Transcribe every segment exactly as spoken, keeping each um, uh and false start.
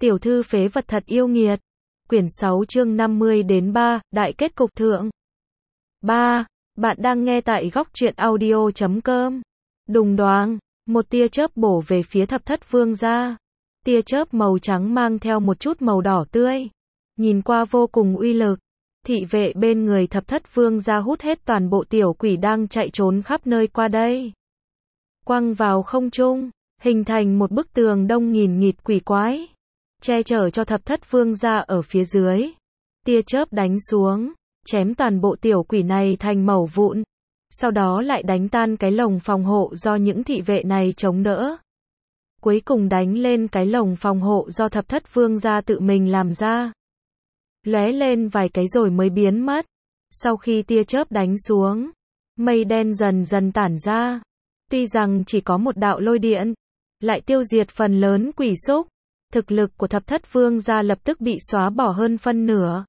Tiểu thư phế vật thật yêu nghiệt. Quyển sáu chương năm mươi đến ba, đại kết cục thượng. ba. Bạn đang nghe tại góc truyện audio chấm com. Đùng đoàng, một tia chớp bổ về phía Thập Thất Vương gia. Tia chớp màu trắng mang theo một chút màu đỏ tươi, nhìn qua vô cùng uy lực. Thị vệ bên người Thập Thất Vương gia hút hết toàn bộ tiểu quỷ đang chạy trốn khắp nơi qua đây, quăng vào không trung, hình thành một bức tường đông nghìn nghịt quỷ quái, che chở cho Thập Thất Vương gia ở phía dưới. Tia chớp đánh xuống, chém toàn bộ tiểu quỷ này thành mẩu vụn, sau đó lại đánh tan cái lồng phòng hộ do những thị vệ này chống đỡ. Cuối cùng đánh lên cái lồng phòng hộ do Thập Thất Vương gia tự mình làm ra. Lóe lên vài cái rồi mới biến mất. Sau khi tia chớp đánh xuống, mây đen dần dần tản ra. Tuy rằng chỉ có một đạo lôi điện, lại tiêu diệt phần lớn quỷ xúc. Thực lực của Thập Thất Vương gia lập tức bị xóa bỏ hơn phân nửa.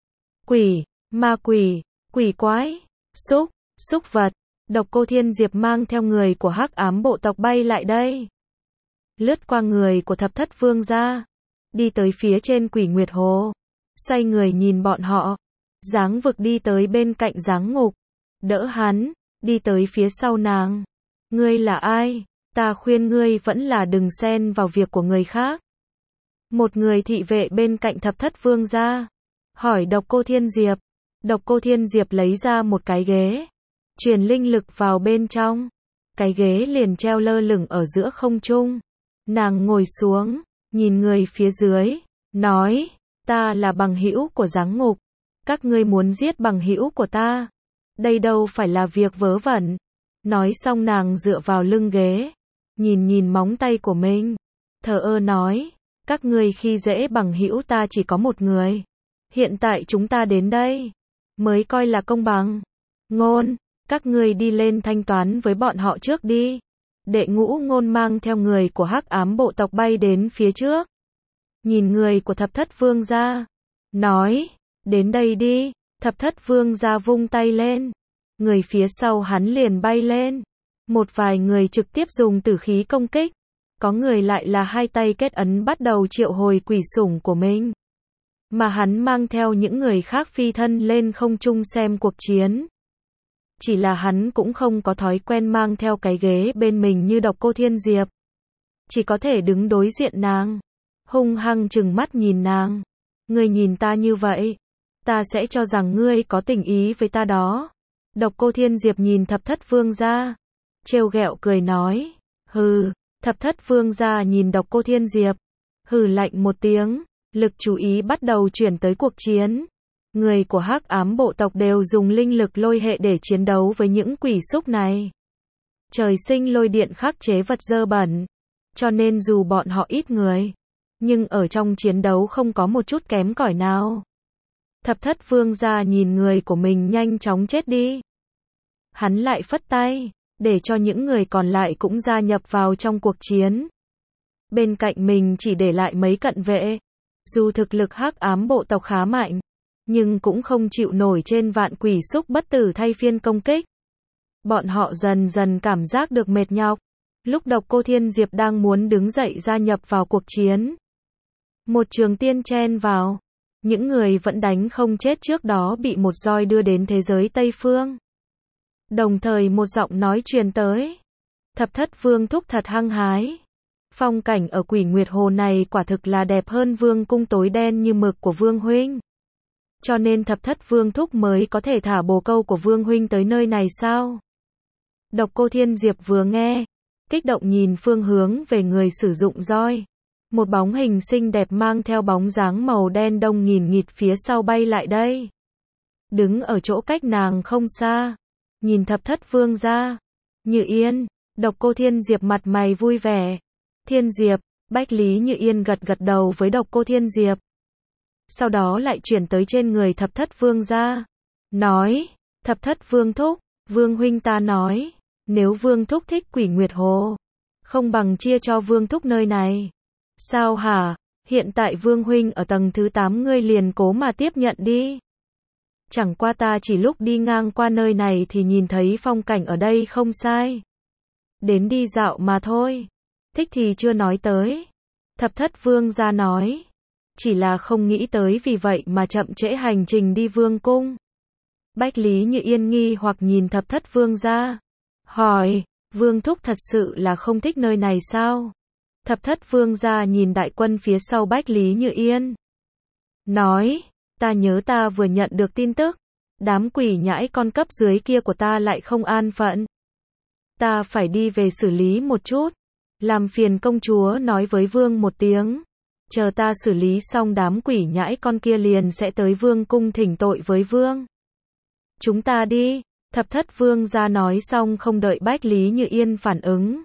Quỷ, ma quỷ, quỷ quái, xúc, xúc vật. Độc Cô Thiên Diệp mang theo người của Hắc Ám bộ tộc bay lại đây, lướt qua người của Thập Thất Vương gia, đi tới phía trên Quỷ Nguyệt Hồ, xoay người nhìn bọn họ. Giáng Vực đi tới bên cạnh Giáng Ngục, đỡ hắn, đi tới phía sau nàng. Ngươi là ai? Ta khuyên ngươi vẫn là đừng xen vào việc của người khác. Một người thị vệ bên cạnh Thập Thất Vương gia hỏi Độc Cô Thiên Diệp. Độc Cô Thiên Diệp lấy ra một cái ghế, truyền linh lực vào bên trong. Cái ghế liền treo lơ lửng ở giữa không trung. Nàng ngồi xuống, nhìn người phía dưới, nói, ta là bằng hữu của Giáng Ngục. Các ngươi muốn giết bằng hữu của ta, đây đâu phải là việc vớ vẩn. Nói xong nàng dựa vào lưng ghế, nhìn nhìn móng tay của mình, thờ ơ nói, các ngươi khi dễ bằng hữu ta chỉ có một người. Hiện tại chúng ta đến đây, mới coi là công bằng. Ngôn, các ngươi đi lên thanh toán với bọn họ trước đi. Đệ Ngũ Ngôn mang theo người của Hắc Ám bộ tộc bay đến phía trước. Nhìn người của Thập Thất Vương gia, nói, đến đây đi. Thập Thất Vương gia vung tay lên, người phía sau hắn liền bay lên. Một vài người trực tiếp dùng tử khí công kích, có người lại là hai tay kết ấn bắt đầu triệu hồi quỷ sủng của mình. Mà hắn mang theo những người khác phi thân lên không trung xem cuộc chiến. Chỉ là hắn cũng không có thói quen mang theo cái ghế bên mình như Độc Cô Thiên Diệp. Chỉ có thể đứng đối diện nàng, hung hăng trừng mắt nhìn nàng. Ngươi nhìn ta như vậy, ta sẽ cho rằng ngươi có tình ý với ta đó. Độc Cô Thiên Diệp nhìn Thập Thất Vương gia, trêu ghẹo cười nói, hừ. Thập Thất Vương gia nhìn Độc Cô Thiên Diệp, hừ lạnh một tiếng, lực chú ý bắt đầu chuyển tới cuộc chiến. Người của Hắc Ám bộ tộc đều dùng linh lực lôi hệ để chiến đấu với những quỷ xúc này. Trời sinh lôi điện khắc chế vật dơ bẩn, cho nên dù bọn họ ít người, nhưng ở trong chiến đấu không có một chút kém cỏi nào. Thập Thất Vương gia nhìn người của mình nhanh chóng chết đi. Hắn lại phất tay, để cho những người còn lại cũng gia nhập vào trong cuộc chiến. Bên cạnh mình chỉ để lại mấy cận vệ. Dù thực lực Hắc Ám bộ tộc khá mạnh, nhưng cũng không chịu nổi trên vạn quỷ xúc bất tử thay phiên công kích. Bọn họ dần dần cảm giác được mệt nhọc. Lúc Độc Cô Thiên Diệp đang muốn đứng dậy gia nhập vào cuộc chiến, một trường tiên chen vào. Những người vẫn đánh không chết trước đó bị một roi đưa đến thế giới Tây Phương. Đồng thời một giọng nói truyền tới. Thập Thất Vương thúc thật hăng hái. Phong cảnh ở Quỷ Nguyệt Hồ này quả thực là đẹp hơn Vương cung tối đen như mực của Vương huynh. Cho nên Thập Thất Vương thúc mới có thể thả bồ câu của Vương huynh tới nơi này sao? Độc Cô Thiên Diệp vừa nghe, kích động nhìn phương hướng về người sử dụng roi. Một bóng hình xinh đẹp mang theo bóng dáng màu đen đông nghìn nghịt phía sau bay lại đây. Đứng ở chỗ cách nàng không xa, nhìn Thập Thất Vương gia, Như Yên. Độc Cô Thiên Diệp mặt mày vui vẻ. Thiên Diệp, Bách Lý Như Yên gật gật đầu với Độc Cô Thiên Diệp. Sau đó lại chuyển tới trên người Thập Thất Vương gia, nói, Thập Thất Vương thúc, Vương huynh ta nói, nếu Vương thúc thích Quỷ Nguyệt Hồ, không bằng chia cho Vương thúc nơi này. Sao hả? Hiện tại Vương huynh ở tầng thứ tám, ngươi liền cố mà tiếp nhận đi. Chẳng qua ta chỉ lúc đi ngang qua nơi này thì nhìn thấy phong cảnh ở đây không sai. Đến đi dạo mà thôi. Thích thì chưa nói tới. Thập Thất Vương gia nói. Chỉ là không nghĩ tới vì vậy mà chậm trễ hành trình đi vương cung. Bách Lý Như Yên nghi hoặc nhìn Thập Thất Vương gia. Hỏi, Vương thúc thật sự là không thích nơi này sao? Thập Thất Vương gia nhìn đại quân phía sau Bách Lý Như Yên. Nói, ta nhớ ta vừa nhận được tin tức. Đám quỷ nhãi con cấp dưới kia của ta lại không an phận. Ta phải đi về xử lý một chút. Làm phiền công chúa nói với vương một tiếng. Chờ ta xử lý xong đám quỷ nhãi con kia liền sẽ tới vương cung thỉnh tội với vương. Chúng ta đi. Thập Thất Vương gia nói xong không đợi Bách Lý Như Yên phản ứng.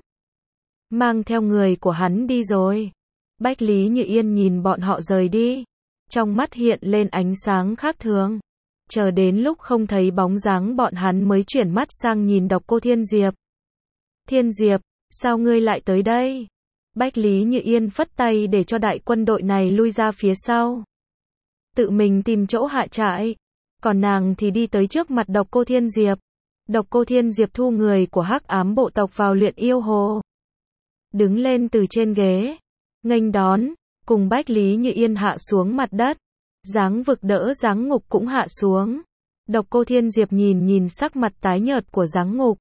Mang theo người của hắn đi rồi. Bách Lý Như Yên nhìn bọn họ rời đi. Trong mắt hiện lên ánh sáng khác thường. Chờ đến lúc không thấy bóng dáng bọn hắn mới chuyển mắt sang nhìn Độc Cô Thiên Diệp. Thiên Diệp, sao ngươi lại tới đây? Bách Lý Như Yên phất tay để cho đại quân đội này lui ra phía sau. Tự mình tìm chỗ hạ trại. Còn nàng thì đi tới trước mặt Độc Cô Thiên Diệp. Độc Cô Thiên Diệp thu người của Hắc Ám bộ tộc vào Luyện Yêu Hồ. Đứng lên từ trên ghế. Nghênh đón, cùng Bách Lý Như Yên hạ xuống mặt đất. Giáng Vực đỡ Giáng Ngục cũng hạ xuống. Độc Cô Thiên Diệp nhìn nhìn sắc mặt tái nhợt của Giáng Ngục.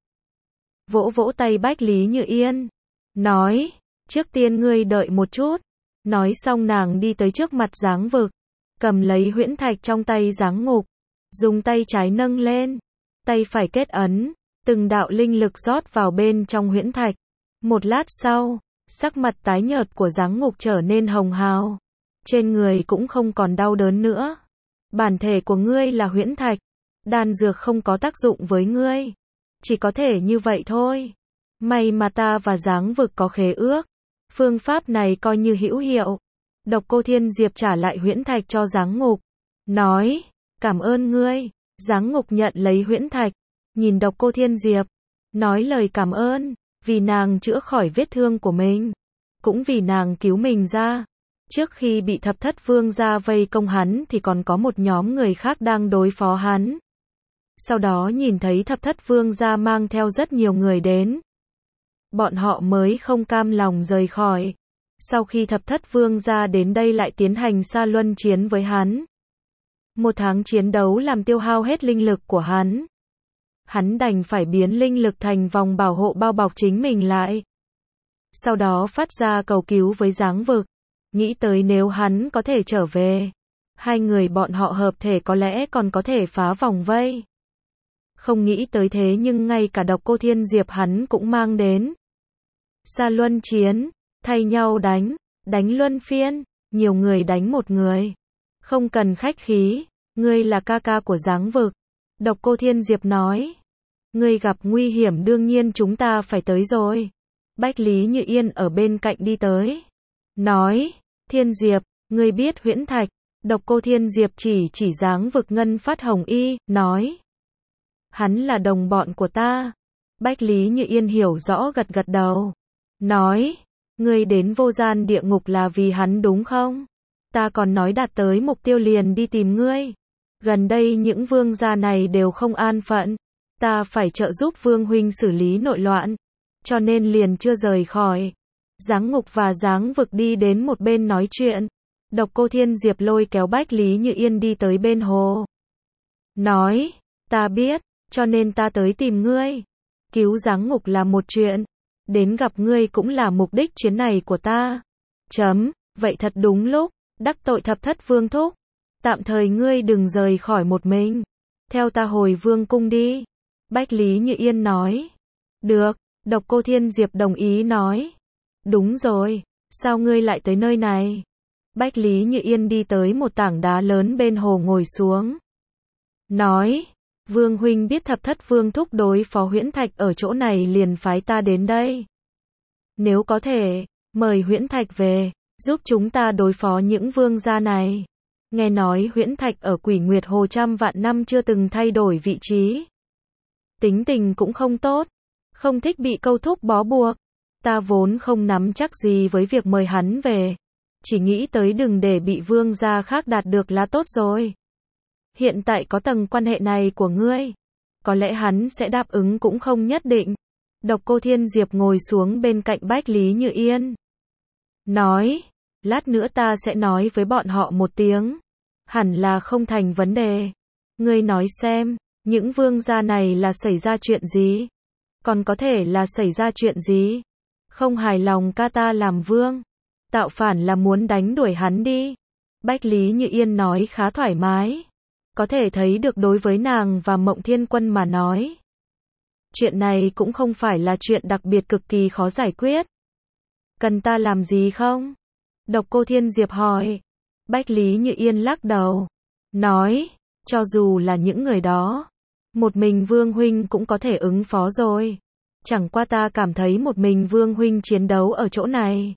Vỗ vỗ tay Bách Lý Như Yên. Nói, trước tiên ngươi đợi một chút. Nói xong nàng đi tới trước mặt Giáng Vực. Cầm lấy huyễn thạch trong tay Giáng Ngục. Dùng tay trái nâng lên. Tay phải kết ấn. Từng đạo linh lực rót vào bên trong huyễn thạch. Một lát sau, sắc mặt tái nhợt của Giáng Ngục trở nên hồng hào. Trên người cũng không còn đau đớn nữa. Bản thể của ngươi là huyễn thạch. Đan dược không có tác dụng với ngươi. Chỉ có thể như vậy thôi. May mà ta và Giáng Vực có khế ước. Phương pháp này coi như hữu hiệu. Độc Cô Thiên Diệp trả lại huyễn thạch cho Giáng Ngục. Nói, cảm ơn ngươi. Giáng Ngục nhận lấy huyễn thạch. Nhìn Độc Cô Thiên Diệp. Nói lời cảm ơn. Vì nàng chữa khỏi vết thương của mình. Cũng vì nàng cứu mình ra. Trước khi bị Thập Thất Vương gia vây công hắn thì còn có một nhóm người khác đang đối phó hắn. Sau đó nhìn thấy Thập Thất Vương gia mang theo rất nhiều người đến. Bọn họ mới không cam lòng rời khỏi. Sau khi Thập Thất Vương gia đến đây lại tiến hành sa luân chiến với hắn. Một tháng chiến đấu làm tiêu hao hết linh lực của hắn. Hắn đành phải biến linh lực thành vòng bảo hộ bao bọc chính mình lại. Sau đó phát ra cầu cứu với Giáng Vực. Nghĩ tới nếu hắn có thể trở về. Hai người bọn họ hợp thể có lẽ còn có thể phá vòng vây. Không nghĩ tới thế nhưng ngay cả Độc Cô Thiên Diệp hắn cũng mang đến. Sa luân chiến, thay nhau đánh, đánh luân phiên, nhiều người đánh một người. Không cần khách khí, ngươi là ca ca của Giáng Vực. Độc Cô Thiên Diệp nói. Ngươi gặp nguy hiểm đương nhiên chúng ta phải tới rồi. Bách Lý Như Yên ở bên cạnh đi tới. Nói, Thiên Diệp, ngươi biết huyễn thạch. Độc Cô Thiên Diệp chỉ chỉ Giáng Vực Ngân Phát Hồng Y, nói. Hắn là đồng bọn của ta. Bách Lý Như Yên hiểu rõ gật gật đầu. Nói, ngươi đến vô gian địa ngục là vì hắn đúng không? Ta còn nói đạt tới mục tiêu liền đi tìm ngươi. Gần đây những vương gia này đều không an phận. Ta phải trợ giúp vương huynh xử lý nội loạn. Cho nên liền chưa rời khỏi. Giáng Ngục và Giáng Vực đi đến một bên nói chuyện. Độc Cô Thiên Diệp lôi kéo Bách Lý Như Yên đi tới bên hồ. Nói, ta biết, cho nên ta tới tìm ngươi. Cứu Giáng Ngục là một chuyện. Đến gặp ngươi cũng là mục đích chuyến này của ta. Chấm, vậy thật đúng lúc. Đắc tội Thập Thất Vương thúc. Tạm thời ngươi đừng rời khỏi một mình. Theo ta hồi vương cung đi. Bách Lý Như Yên nói. Được, Độc Cô Thiên Diệp đồng ý nói. Đúng rồi, sao ngươi lại tới nơi này? Bách Lý Như Yên đi tới một tảng đá lớn bên hồ ngồi xuống. Nói, Vương huynh biết Thập Thất Vương thúc đối phó huyễn thạch ở chỗ này liền phái ta đến đây. Nếu có thể, mời huyễn thạch về, giúp chúng ta đối phó những vương gia này. Nghe nói huyễn thạch ở Quỷ Nguyệt Hồ trăm vạn năm chưa từng thay đổi vị trí. Tính tình cũng không tốt, không thích bị câu thúc bó buộc. Ta vốn không nắm chắc gì với việc mời hắn về. Chỉ nghĩ tới đừng để bị vương gia khác đạt được là tốt rồi. Hiện tại có tầng quan hệ này của ngươi. Có lẽ hắn sẽ đáp ứng cũng không nhất định. Độc Cô Thiên Diệp ngồi xuống bên cạnh Bách Lý Như Yên. Nói, Lát nữa ta sẽ nói với bọn họ một tiếng. Hẳn là không thành vấn đề. Ngươi nói xem, những vương gia này là xảy ra chuyện gì? Còn có thể là xảy ra chuyện gì? Không hài lòng ca ta làm vương. Tạo phản là muốn đánh đuổi hắn đi. Bách Lý Như Yên nói khá thoải mái. Có thể thấy được đối với nàng và Mộng Thiên Quân mà nói. Chuyện này cũng không phải là chuyện đặc biệt cực kỳ khó giải quyết. Cần ta làm gì không? Độc Cô Thiên Diệp hỏi. Bách Lý Như Yên lắc đầu. Nói, cho dù là những người đó, một mình Vương Huynh cũng có thể ứng phó rồi. Chẳng qua ta cảm thấy một mình Vương Huynh chiến đấu ở chỗ này.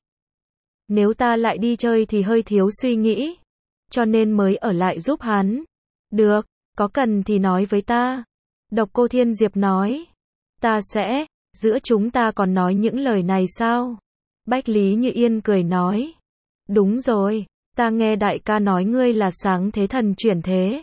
Nếu ta lại đi chơi thì hơi thiếu suy nghĩ. Cho nên mới ở lại giúp hắn. Được, có cần thì nói với ta. Độc Cô Thiên Diệp nói. Ta sẽ, giữa chúng ta còn nói những lời này sao? Bách Lý Như Yên cười nói. Đúng rồi, ta nghe đại ca nói ngươi là sáng thế thần chuyển thế.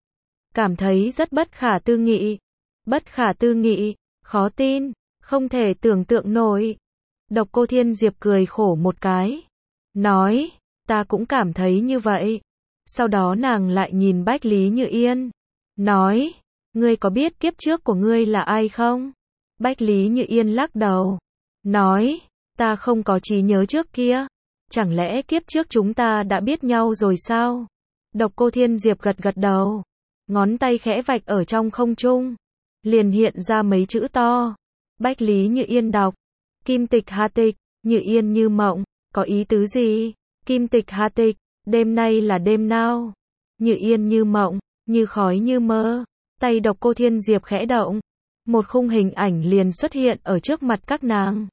Cảm thấy rất bất khả tư nghị. Bất khả tư nghị, khó tin, không thể tưởng tượng nổi. Độc Cô Thiên Diệp cười khổ một cái. Nói, ta cũng cảm thấy như vậy. Sau đó nàng lại nhìn Bách Lý Như Yên. Nói, ngươi có biết kiếp trước của ngươi là ai không? Bách Lý Như Yên lắc đầu. Nói, ta không có trí nhớ trước kia. Chẳng lẽ kiếp trước chúng ta đã biết nhau rồi sao? Độc Cô Thiên Diệp gật gật đầu. Ngón tay khẽ vạch ở trong không trung. Liền hiện ra mấy chữ to. Bách Lý Như Yên đọc. Kim tịch hà tịch, như yên như mộng. Có ý tứ gì? Kim tịch hà tịch, đêm nay là đêm nào? Như yên như mộng, như khói như mơ. Tay Độc Cô Thiên Diệp khẽ động. Một khung hình ảnh liền xuất hiện ở trước mặt các nàng.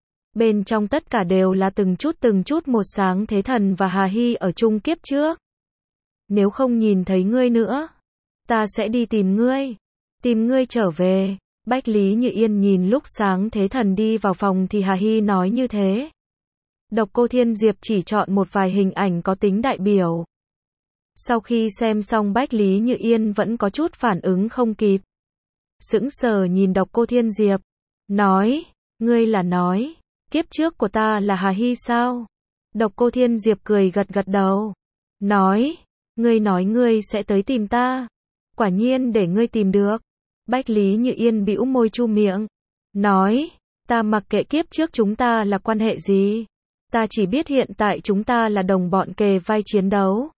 Bên trong tất cả đều là từng chút từng chút một sáng thế thần và Hà Hy ở chung kiếp trước. Nếu không nhìn thấy ngươi nữa, ta sẽ đi tìm ngươi. Tìm ngươi trở về. Bách Lý Như Yên nhìn lúc sáng thế thần đi vào phòng thì Hà Hy nói như thế. Độc Cô Thiên Diệp chỉ chọn một vài hình ảnh có tính đại biểu. Sau khi xem xong Bách Lý Như Yên vẫn có chút phản ứng không kịp. Sững sờ nhìn Độc Cô Thiên Diệp. Nói, ngươi là nói, kiếp trước của ta là Hà Hy sao? Độc Cô Thiên Diệp cười gật gật đầu. Nói, ngươi nói ngươi sẽ tới tìm ta. Quả nhiên để ngươi tìm được. Bách Lý Như Yên bĩu môi chu miệng. Nói, ta mặc kệ kiếp trước chúng ta là quan hệ gì. Ta chỉ biết hiện tại chúng ta là đồng bọn kề vai chiến đấu.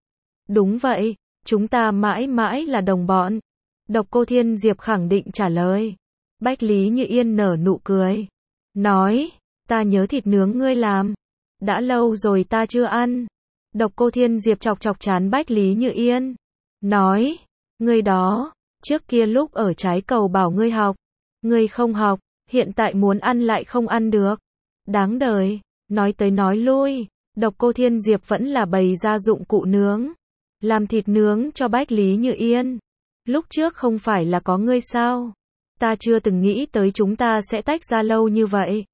Đúng vậy, chúng ta mãi mãi là đồng bọn. Độc Cô Thiên Diệp khẳng định trả lời. Bách Lý Như Yên nở nụ cười. Nói, ta nhớ thịt nướng ngươi làm. Đã lâu rồi ta chưa ăn. Độc Cô Thiên Diệp chọc chọc trán Bách Lý Như Yên. Nói, ngươi đó, trước kia lúc ở trái cầu bảo ngươi học. Ngươi không học, hiện tại muốn ăn lại không ăn được. Đáng đời. Nói tới nói lui, Độc Cô Thiên Diệp vẫn là bày ra dụng cụ nướng. Làm thịt nướng cho Bách Lý Như Yên. Lúc trước không phải là có ngươi sao? Ta chưa từng nghĩ tới chúng ta sẽ tách ra lâu như vậy.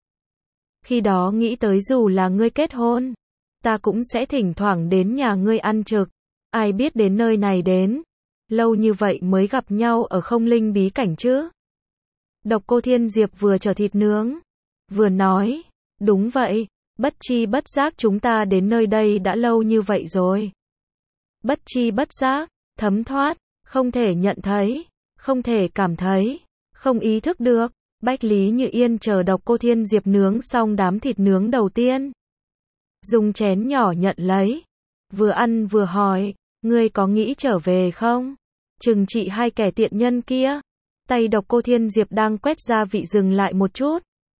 Khi đó nghĩ tới dù là ngươi kết hôn, ta cũng sẽ thỉnh thoảng đến nhà ngươi ăn trực. Ai biết đến nơi này đến. Lâu như vậy mới gặp nhau ở không linh bí cảnh chứ. Độc Cô Thiên Diệp vừa chở thịt nướng, vừa nói, đúng vậy, bất chi bất giác chúng ta đến nơi đây đã lâu như vậy rồi. Bất chi bất giác, thấm thoát, không thể nhận thấy, không thể cảm thấy, không ý thức được. Bách Lý Như Yên chờ Độc Cô Thiên Diệp nướng xong đám thịt nướng đầu tiên. Dùng chén nhỏ nhận lấy. Vừa ăn vừa hỏi, ngươi có nghĩ trở về không? Trừng trị hai kẻ tiện nhân kia. Tay Độc Cô Thiên Diệp đang quét gia vị dừng lại một chút.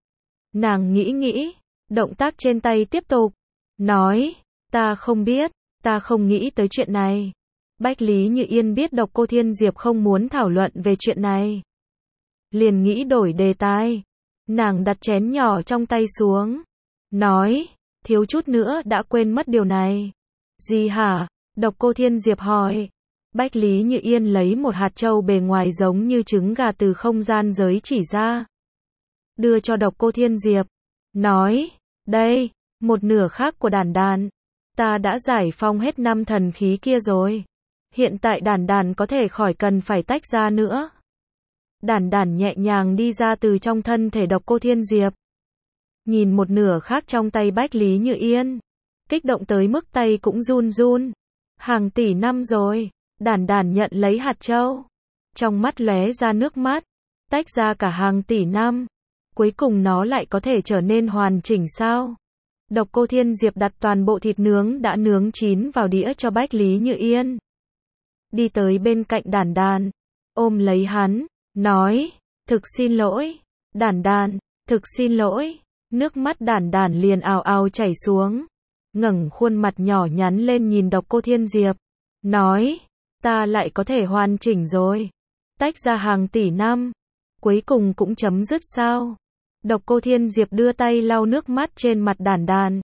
Nàng nghĩ nghĩ, động tác trên tay tiếp tục. Nói, ta không biết, ta không nghĩ tới chuyện này. Bách Lý Như Yên biết Độc Cô Thiên Diệp không muốn thảo luận về chuyện này. Liền nghĩ đổi đề tài. Nàng đặt chén nhỏ trong tay xuống. Nói, thiếu chút nữa đã quên mất điều này. Gì hả? Độc Cô Thiên Diệp hỏi. Bách Lý Như Yên lấy một hạt châu bề ngoài giống như trứng gà từ không gian giới chỉ ra. Đưa cho Độc Cô Thiên Diệp. Nói, đây, một nửa khác của đàn đàn. Ta đã giải phong hết năm thần khí kia rồi. Hiện tại đàn đàn có thể khỏi cần phải tách ra nữa. Đàn đàn nhẹ nhàng đi ra từ trong thân thể Độc Cô Thiên Diệp. Nhìn một nửa khác trong tay Bách Lý Như Yên. kích động tới mức tay cũng run run. Hàng tỷ năm rồi, Đản Đản nhận lấy hạt châu. Trong mắt lóe ra nước mắt, tách ra cả hàng tỷ năm. Cuối cùng nó lại có thể trở nên hoàn chỉnh sao? Độc Cô Thiên Diệp đặt toàn bộ thịt nướng đã nướng chín vào đĩa cho Bách Lý Như Yên. Đi tới bên cạnh Đản Đản, ôm lấy hắn, nói, thực xin lỗi, Đản Đản, thực xin lỗi. Nước mắt Đản Đản liền ào ào chảy xuống. Ngẩng khuôn mặt nhỏ nhắn lên nhìn Độc Cô Thiên Diệp, nói, ta lại có thể hoàn chỉnh rồi. Tách ra hàng tỷ năm, cuối cùng cũng chấm dứt sao? Độc Cô Thiên Diệp đưa tay lau nước mắt trên mặt Đản Đản.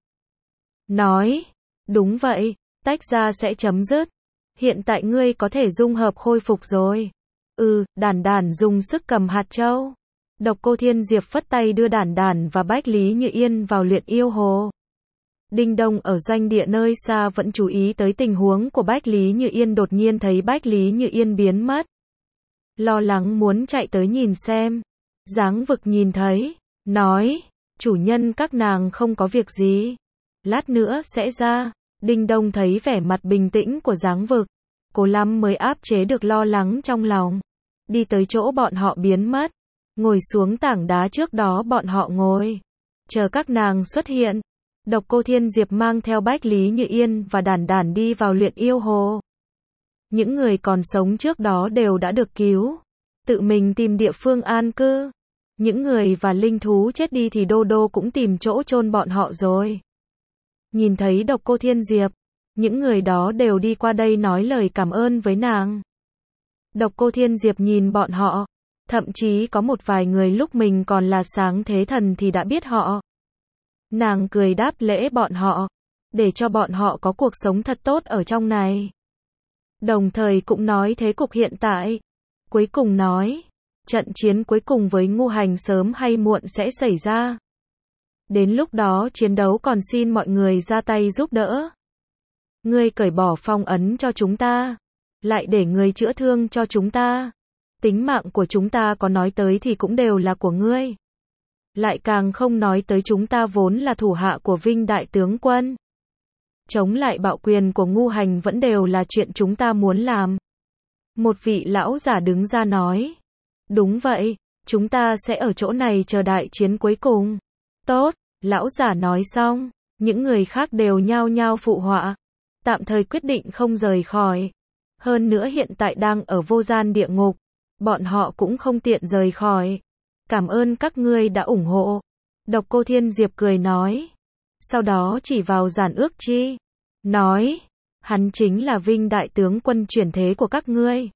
Nói, đúng vậy, tách ra sẽ chấm dứt. Hiện tại ngươi có thể dung hợp khôi phục rồi. Ừ, Đản Đản dùng sức cầm hạt châu. Độc Cô Thiên Diệp phất tay đưa Đản Đản và Bách Lý Như Yên vào luyện yêu hồ. Đinh Đông ở doanh địa nơi xa vẫn chú ý tới tình huống của Bách Lý Như Yên, đột nhiên thấy Bách Lý Như Yên biến mất. Lo lắng muốn chạy tới nhìn xem. Giáng Vực nhìn thấy, nói, chủ nhân các nàng không có việc gì. Lát nữa sẽ ra. Đinh Đông thấy vẻ mặt bình tĩnh của Giáng Vực, cố lắm mới áp chế được lo lắng trong lòng. Đi tới chỗ bọn họ biến mất, ngồi xuống tảng đá trước đó bọn họ ngồi, chờ các nàng xuất hiện. Độc Cô Thiên Diệp mang theo Bách Lý Như Yên và Đản Đản đi vào luyện yêu hồ. Những người còn sống trước đó đều đã được cứu, tự mình tìm địa phương an cư. Những người và linh thú chết đi thì Đô Đô cũng tìm chỗ chôn bọn họ rồi. Nhìn thấy Độc Cô Thiên Diệp, những người đó đều đi qua đây nói lời cảm ơn với nàng. Độc Cô Thiên Diệp nhìn bọn họ, thậm chí có một vài người lúc mình còn là sáng thế thần thì đã biết họ. Nàng cười đáp lễ bọn họ, để cho bọn họ có cuộc sống thật tốt ở trong này. Đồng thời cũng nói thế cục hiện tại. Cuối cùng nói, trận chiến cuối cùng với Ngũ Hành sớm hay muộn sẽ xảy ra. Đến lúc đó chiến đấu còn xin mọi người ra tay giúp đỡ. Ngươi cởi bỏ phong ấn cho chúng ta, lại để ngươi chữa thương cho chúng ta. Tính mạng của chúng ta có nói tới thì cũng đều là của ngươi. Lại càng không nói tới chúng ta vốn là thủ hạ của Vinh Đại Tướng Quân. Chống lại bạo quyền của Ngũ Hành vẫn đều là chuyện chúng ta muốn làm. Một vị lão giả đứng ra nói, đúng vậy, chúng ta sẽ ở chỗ này chờ đại chiến cuối cùng. Tốt, lão giả nói xong, những người khác đều nhao nhao phụ họa, tạm thời quyết định không rời khỏi. Hơn nữa hiện tại đang ở vô gian địa ngục, bọn họ cũng không tiện rời khỏi. Cảm ơn các ngươi đã ủng hộ. Độc Cô Thiên Diệp cười nói. Sau đó chỉ vào Giản Ước Chi, nói, hắn chính là Vinh Đại Tướng Quân chuyển thế của các ngươi.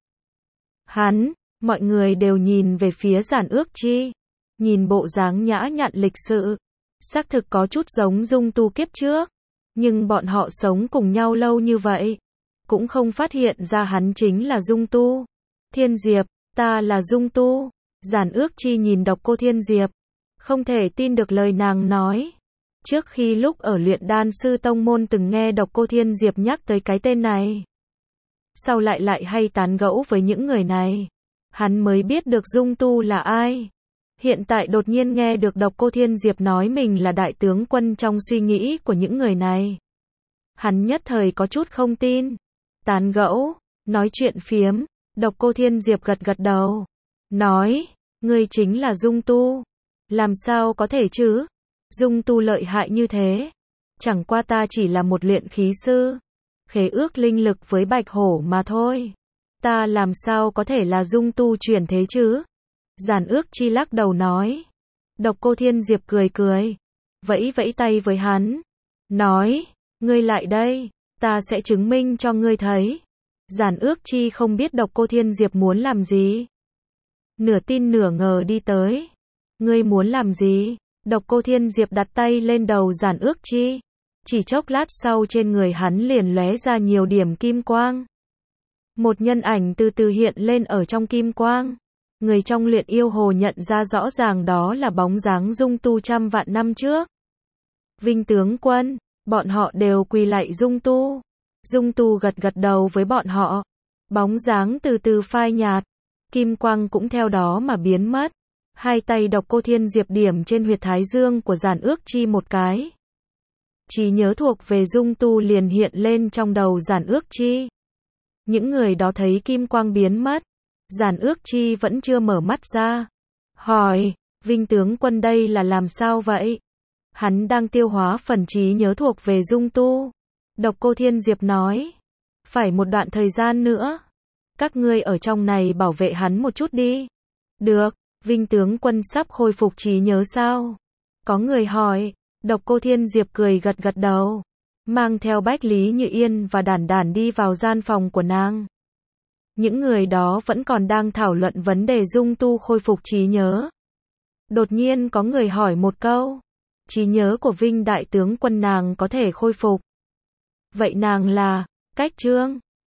Hắn, mọi người đều nhìn về phía Giản Ước Chi, nhìn bộ dáng nhã nhặn lịch sự, xác thực có chút giống Dung Tu kiếp trước, nhưng bọn họ sống cùng nhau lâu như vậy, cũng không phát hiện ra hắn chính là Dung Tu. Thiên Diệp, ta là Dung Tu. Giản Ước Chi nhìn Độc Cô Thiên Diệp, không thể tin được lời nàng nói. Trước khi lúc ở luyện đan sư tông môn từng nghe Độc Cô Thiên Diệp nhắc tới cái tên này. Sau lại lại hay tán gẫu với những người này, hắn mới biết được Dung Tu là ai. Hiện tại đột nhiên nghe được Độc Cô Thiên Diệp nói mình là đại tướng quân trong suy nghĩ của những người này. Hắn nhất thời có chút không tin. Tán gẫu, nói chuyện phiếm, Độc Cô Thiên Diệp gật gật đầu, nói, ngươi chính là Dung Tu. Làm sao có thể chứ? Dung Tu lợi hại như thế. Chẳng qua ta chỉ là một luyện khí sư, khế ước linh lực với Bạch Hổ mà thôi. Ta làm sao có thể là Dung Tu chuyển thế chứ? Giản Ước Chi lắc đầu nói. Độc Cô Thiên Diệp cười cười, vẫy vẫy tay với hắn, nói, ngươi lại đây, ta sẽ chứng minh cho ngươi thấy. Giản Ước Chi không biết Độc Cô Thiên Diệp muốn làm gì, nửa tin nửa ngờ đi tới. Ngươi muốn làm gì? Độc Cô Thiên Diệp đặt tay lên đầu Giản Ước Chi, chỉ chốc lát sau trên người hắn liền lóe ra nhiều điểm kim quang. Một nhân ảnh từ từ hiện lên ở trong kim quang. Người trong luyện yêu hồ nhận ra rõ ràng đó là bóng dáng Dung Tu trăm vạn năm trước. Vinh tướng quân, bọn họ đều quỳ lạy Dung Tu. Dung Tu gật gật đầu với bọn họ. Bóng dáng từ từ phai nhạt, kim quang cũng theo đó mà biến mất. Hai tay Độc Cô Thiên Diệp điểm trên huyệt thái dương của Giản Ước Chi một cái. trí nhớ thuộc về Dung Tu liền hiện lên trong đầu Giản Ước Chi. Những người đó thấy kim quang biến mất. Giản Ước Chi vẫn chưa mở mắt ra. Hỏi, Vinh tướng quân đây là làm sao vậy? Hắn đang tiêu hóa phần trí nhớ thuộc về Dung Tu. Độc Cô Thiên Diệp nói. Phải một đoạn thời gian nữa. Các ngươi ở trong này bảo vệ hắn một chút đi. Được, Vinh tướng quân sắp khôi phục trí nhớ sao? Có người hỏi. Độc Cô Thiên Diệp cười gật gật đầu. Mang theo Bách Lý Như Yên và Đản Đản đi vào gian phòng của nàng. Những người đó vẫn còn đang thảo luận vấn đề Dung Tu khôi phục trí nhớ. Đột nhiên có người hỏi một câu. Trí nhớ của Vinh đại tướng quân nàng có thể khôi phục. Vậy nàng là, Cách Trương.